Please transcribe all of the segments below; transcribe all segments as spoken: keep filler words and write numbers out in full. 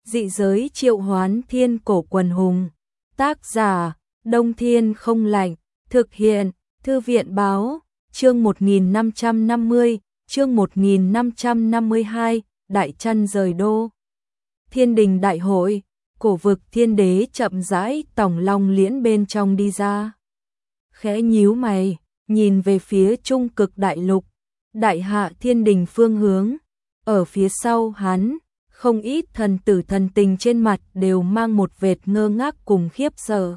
Dị giới triệu hoán thiên cổ quần hùng. Tác giả, Đông Thiên Không Lạnh. Thực hiện, Thư viện Báo. Chương một nghìn năm trăm năm mươi, chương một nghìn năm trăm năm mươi hai, Đại Trăn rời đô. Thiên đình đại hội, cổ vực thiên đế chậm rãi tòng long liễn bên trong đi ra. Khẽ nhíu mày, nhìn về phía trung cực đại lục, đại hạ thiên đình phương hướng. Ở phía sau hắn, không ít thần tử thần tình trên mặt đều mang một vệt ngơ ngác cùng khiếp sợ.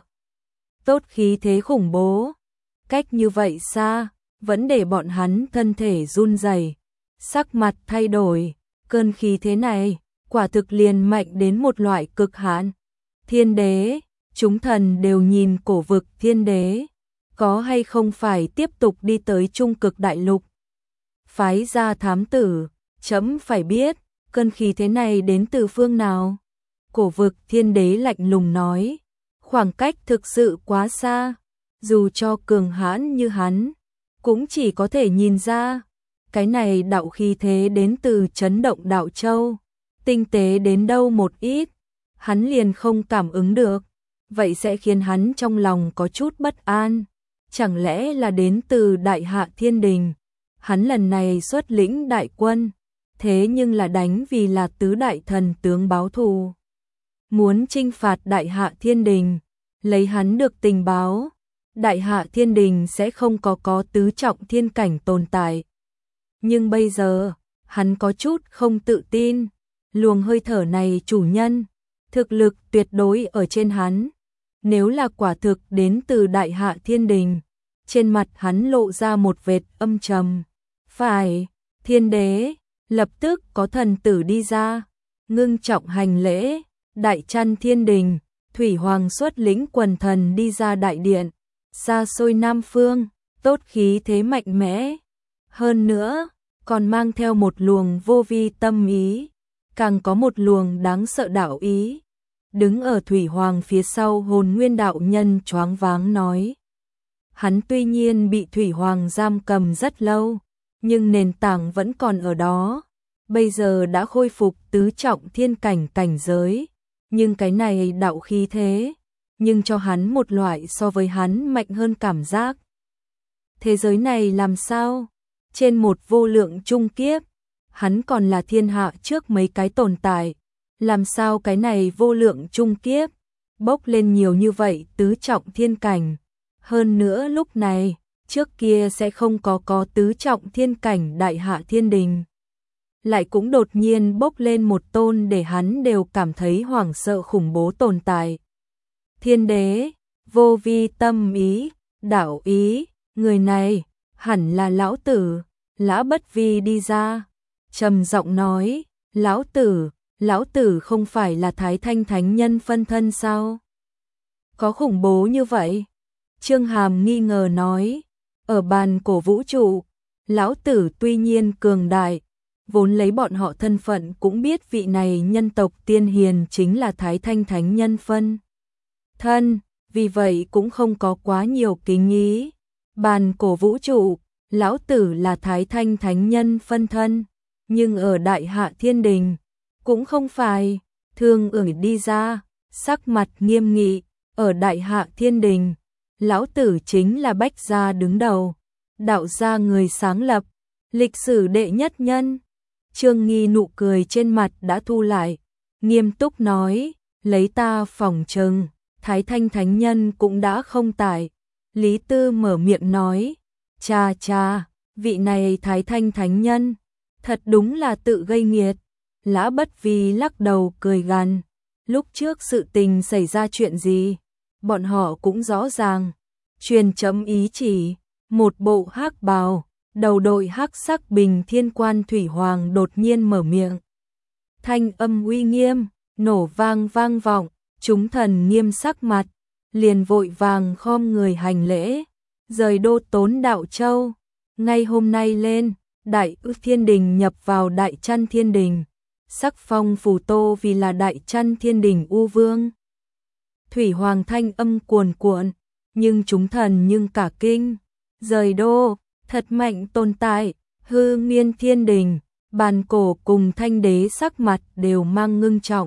Tốt khí thế khủng bố, cách như vậy xa, vẫn để bọn hắn thân thể run rẩy, sắc mặt thay đổi, cơn khí thế này, quả thực liền mạnh đến một loại cực hạn. Thiên đế, chúng thần đều nhìn cổ vực thiên đế, có hay không phải tiếp tục đi tới trung cực đại lục. Phái ra thám tử, chấm phải biết, cơn khí thế này đến từ phương nào. Cổ vực thiên đế lạnh lùng nói, khoảng cách thực sự quá xa, dù cho cường hãn như hắn, cũng chỉ có thể nhìn ra. Cái này đạo khí thế đến từ chấn động đạo châu, tinh tế đến đâu một ít, hắn liền không cảm ứng được, vậy sẽ khiến hắn trong lòng có chút bất an. Chẳng lẽ là đến từ đại hạ thiên đình, hắn lần này xuất lĩnh đại quân, thế nhưng là đánh vì là tứ đại thần tướng báo thù, muốn chinh phạt đại hạ thiên đình, lấy hắn được tình báo, đại hạ thiên đình sẽ không có có tứ trọng thiên cảnh tồn tại. Nhưng bây giờ, hắn có chút không tự tin, luồng hơi thở này chủ nhân, thực lực tuyệt đối ở trên hắn. Nếu là quả thực đến từ đại hạ thiên đình, trên mặt hắn lộ ra một vệt âm trầm. Phải, thiên đế, lập tức có thần tử đi ra, ngưng trọng hành lễ, đại trăn thiên đình, thủy hoàng xuất lĩnh quần thần đi ra đại điện, xa xôi Nam Phương, tốt khí thế mạnh mẽ. Hơn nữa, còn mang theo một luồng vô vi tâm ý, càng có một luồng đáng sợ đạo ý. Đứng ở thủy hoàng phía sau hồn nguyên đạo nhân choáng váng nói. Hắn tuy nhiên bị thủy hoàng giam cầm rất lâu, nhưng nền tảng vẫn còn ở đó. Bây giờ đã khôi phục tứ trọng thiên cảnh cảnh giới, nhưng cái này đạo khí thế, nhưng cho hắn một loại so với hắn mạnh hơn cảm giác. Thế giới này làm sao? Trên một vô lượng trung kiếp, hắn còn là thiên hạ trước mấy cái tồn tại. Làm sao cái này vô lượng trung kiếp, bốc lên nhiều như vậy tứ trọng thiên cảnh. Hơn nữa lúc này, trước kia sẽ không có có tứ trọng thiên cảnh đại hạ thiên đình. Lại cũng đột nhiên bốc lên một tôn để hắn đều cảm thấy hoảng sợ khủng bố tồn tại. Thiên đế, vô vi tâm ý, đạo ý, người này, hẳn là lão tử. Lã Bất Vi đi ra, trầm giọng nói, lão tử, lão tử không phải là Thái Thanh Thánh Nhân phân thân sao? Có khủng bố như vậy? Trương Hàm nghi ngờ nói, ở bàn cổ vũ trụ, lão tử tuy nhiên cường đại, vốn lấy bọn họ thân phận cũng biết vị này nhân tộc tiên hiền chính là Thái Thanh Thánh Nhân phân thân, vì vậy cũng không có quá nhiều kính ý. Bàn cổ vũ trụ, lão tử là Thái Thanh Thánh Nhân phân thân, nhưng ở đại hạ thiên đình, cũng không phải. Thương ưởng đi ra, sắc mặt nghiêm nghị, ở đại hạ thiên đình, lão tử chính là Bách gia đứng đầu, đạo gia người sáng lập, lịch sử đệ nhất nhân. Trương Nghi nụ cười trên mặt đã thu lại, nghiêm túc nói, lấy ta phỏng chừng, Thái Thanh Thánh Nhân cũng đã không tại. Lý Tư mở miệng nói, cha cha, vị này Thái Thanh Thánh Nhân, thật đúng là tự gây nghiệt. Lã Bất Vi lắc đầu cười gằn, lúc trước sự tình xảy ra chuyện gì, bọn họ cũng rõ ràng. Truyền chấm ý chỉ, một bộ hắc bào, đầu đội hắc sắc bình thiên quan thủy hoàng đột nhiên mở miệng. Thanh âm uy nghiêm, nổ vang vang vọng, chúng thần nghiêm sắc mặt, liền vội vàng khom người hành lễ, rời đô Tốn Đạo Châu. Ngay hôm nay lên, Đại Ư Thiên Đình nhập vào Đại Trăn Thiên Đình, sắc phong phù tô vì là Đại Trăn Thiên Đình U Vương. Thủy Hoàng thanh âm cuồn cuộn, nhưng chúng thần nhưng cả kinh, rời đô, thật mạnh tồn tại. Hư Miên Thiên Đình, bàn cổ cùng Thanh Đế sắc mặt đều mang ngưng trọng,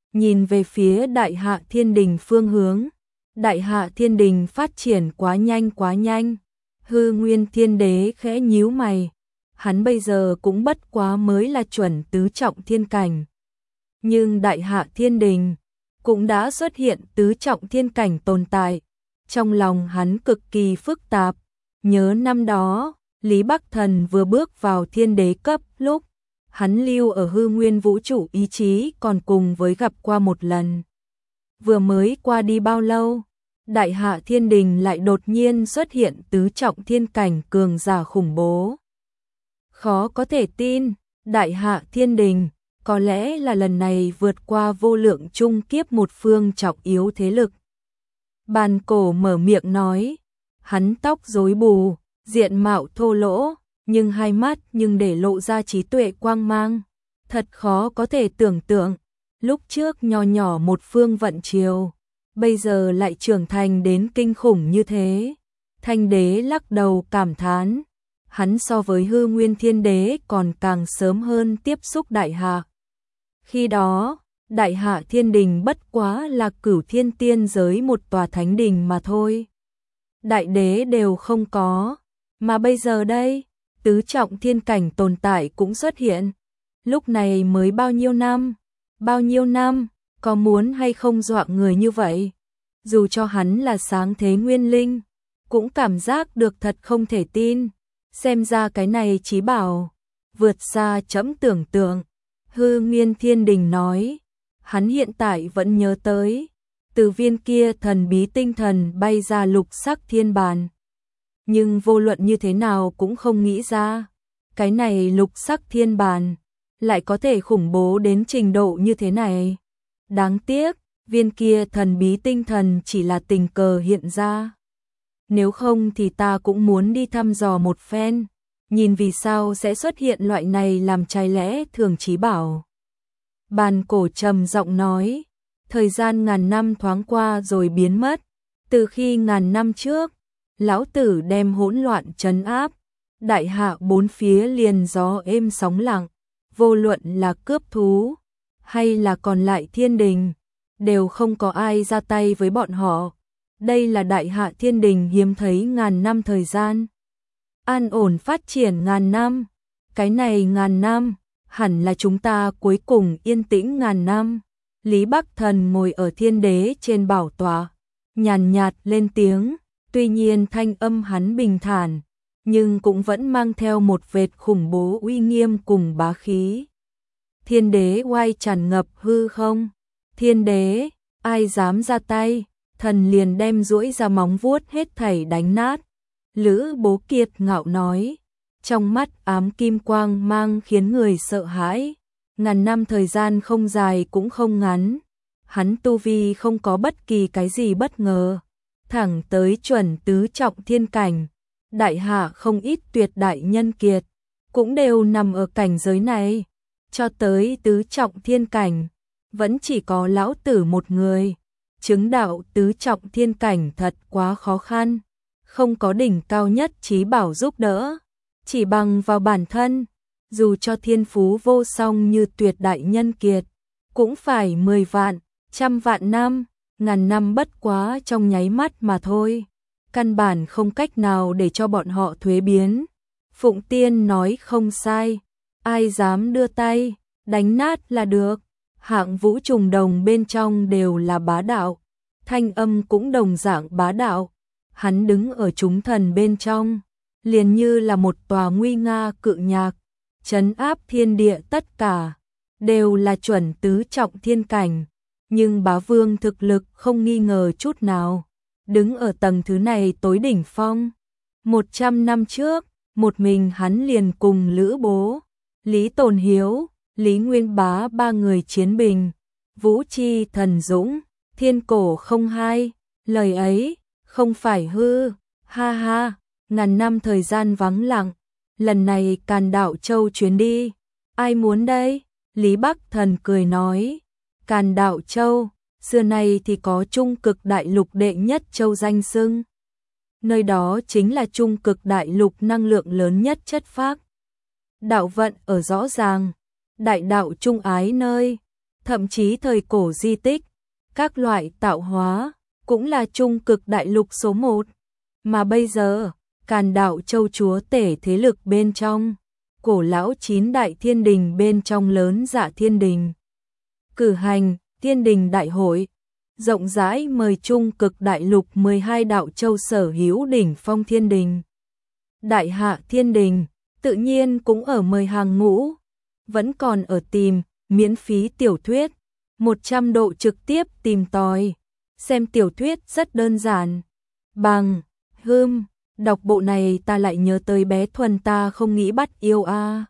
nhìn về phía Đại Hạ Thiên Đình phương hướng. Đại Hạ Thiên Đình phát triển quá nhanh quá nhanh. Hư Nguyên Thiên Đế khẽ nhíu mày. Hắn bây giờ cũng bất quá mới là chuẩn tứ trọng thiên cảnh. Nhưng Đại Hạ Thiên Đình cũng đã xuất hiện tứ trọng thiên cảnh tồn tại. Trong lòng hắn cực kỳ phức tạp. Nhớ năm đó, Lý Bắc Thần vừa bước vào thiên đế cấp lúc, hắn lưu ở hư nguyên vũ trụ ý chí còn cùng với gặp qua một lần. Vừa mới qua đi bao lâu, Đại Hạ Thiên Đình lại đột nhiên xuất hiện tứ trọng thiên cảnh cường giả khủng bố. Khó có thể tin, Đại Hạ Thiên Đình có lẽ là lần này vượt qua vô lượng chung kiếp một phương trọng yếu thế lực. Bàn Cổ mở miệng nói, hắn tóc rối bù, diện mạo thô lỗ, nhưng hai mắt nhưng để lộ ra trí tuệ quang mang. Thật khó có thể tưởng tượng, lúc trước nhỏ nhỏ một phương vận triều, bây giờ lại trưởng thành đến kinh khủng như thế. Thanh đế lắc đầu cảm thán, hắn so với Hư Nguyên Thiên Đế còn càng sớm hơn tiếp xúc Đại Hạ. Khi đó, Đại Hạ Thiên Đình bất quá là Cửu Thiên Tiên giới một tòa thánh đình mà thôi. Đại đế đều không có, mà bây giờ đây, tứ trọng thiên cảnh tồn tại cũng xuất hiện. Lúc này mới bao nhiêu năm? Bao nhiêu năm, có muốn hay không dọa người như vậy? Dù cho hắn là sáng thế nguyên linh, cũng cảm giác được thật không thể tin. Xem ra cái này chí bảo vượt xa chấm tưởng tượng. Hư Nguyên Thiên Đình nói, hắn hiện tại vẫn nhớ tới, từ viên kia thần bí tinh thần bay ra lục sắc thiên bàn. Nhưng vô luận như thế nào cũng không nghĩ ra, cái này lục sắc thiên bàn lại có thể khủng bố đến trình độ như thế này. Đáng tiếc, viên kia thần bí tinh thần chỉ là tình cờ hiện ra. Nếu không thì ta cũng muốn đi thăm dò một phen, nhìn vì sao sẽ xuất hiện loại này làm trái lẽ thường chí bảo. Bàn Cổ trầm giọng nói, thời gian ngàn năm thoáng qua rồi biến mất. Từ khi ngàn năm trước, lão tử đem hỗn loạn trấn áp, Đại Hạ bốn phía liền gió êm sóng lặng, vô luận là cướp thú hay là còn lại thiên đình, đều không có ai ra tay với bọn họ. Đây là Đại Hạ Thiên Đình hiếm thấy ngàn năm thời gian an ổn phát triển ngàn năm. Cái này ngàn năm, hẳn là chúng ta cuối cùng yên tĩnh ngàn năm. Lý Bắc Thần ngồi ở thiên đế trên bảo tọa, nhàn nhạt lên tiếng, tuy nhiên thanh âm hắn bình thản, nhưng cũng vẫn mang theo một vệt khủng bố uy nghiêm cùng bá khí. Thiên đế oai tràn ngập hư không. Thiên đế, ai dám ra tay, thần liền đem duỗi ra móng vuốt hết thảy đánh nát. Lữ Bố Kiệt ngạo nói, trong mắt ám kim quang mang khiến người sợ hãi. Ngàn năm thời gian không dài cũng không ngắn, hắn tu vi không có bất kỳ cái gì bất ngờ, thẳng tới chuẩn tứ trọng thiên cảnh. Đại Hạ không ít tuyệt đại nhân kiệt, cũng đều nằm ở cảnh giới này, cho tới tứ trọng thiên cảnh, vẫn chỉ có lão tử một người. Chứng đạo tứ trọng thiên cảnh thật quá khó khăn, không có đỉnh cao nhất chí bảo giúp đỡ, chỉ bằng vào bản thân, dù cho thiên phú vô song như tuyệt đại nhân kiệt, cũng phải mười vạn, trăm vạn năm, ngàn năm bất quá trong nháy mắt mà thôi, căn bản không cách nào để cho bọn họ thuế biến. Phụng Tiên nói không sai, ai dám đưa tay, đánh nát là được. Hạng Vũ trùng đồng bên trong đều là bá đạo, thanh âm cũng đồng dạng bá đạo. Hắn đứng ở chúng thần bên trong, liền như là một tòa nguy nga cự nhạc, trấn áp thiên địa tất cả, đều là chuẩn tứ trọng thiên cảnh. Nhưng bá vương thực lực không nghi ngờ chút nào, đứng ở tầng thứ này tối đỉnh phong. Một trăm năm trước, một mình hắn liền cùng Lữ Bố, Lý Tồn Hiếu, Lý Nguyên Bá ba người chiến bình, Vũ Chi Thần Dũng, Thiên Cổ không hai, lời ấy không phải hư, ha ha. Ngàn năm thời gian vắng lặng, lần này Càn Đạo Châu chuyến đi, ai muốn đây? Lý Bắc Thần cười nói, Càn Đạo Châu, xưa nay thì có Trung Cực Đại Lục đệ nhất châu danh xưng. Nơi đó chính là Trung Cực Đại Lục năng lượng lớn nhất chất phác. Đạo vận ở rõ ràng, đại đạo trung ái nơi, thậm chí thời cổ di tích, các loại tạo hóa, cũng là trung cực đại lục số một. Mà bây giờ, Càn Đạo Châu chúa tể thế lực bên trong, cổ lão chín đại thiên đình bên trong lớn Dạ Thiên Đình. Cử hành, Thiên Đình Đại hội, rộng rãi mời trung cực đại lục mười hai đạo châu sở hữu đỉnh phong thiên đình. Đại Hạ Thiên Đình, tự nhiên cũng ở mời hàng ngũ, vẫn còn ở tìm, miễn phí tiểu thuyết, một trăm độ trực tiếp tìm tòi, xem tiểu thuyết rất đơn giản. Bằng, hưm, đọc bộ này ta lại nhớ tới bé Thuần ta không nghĩ bắt yêu a.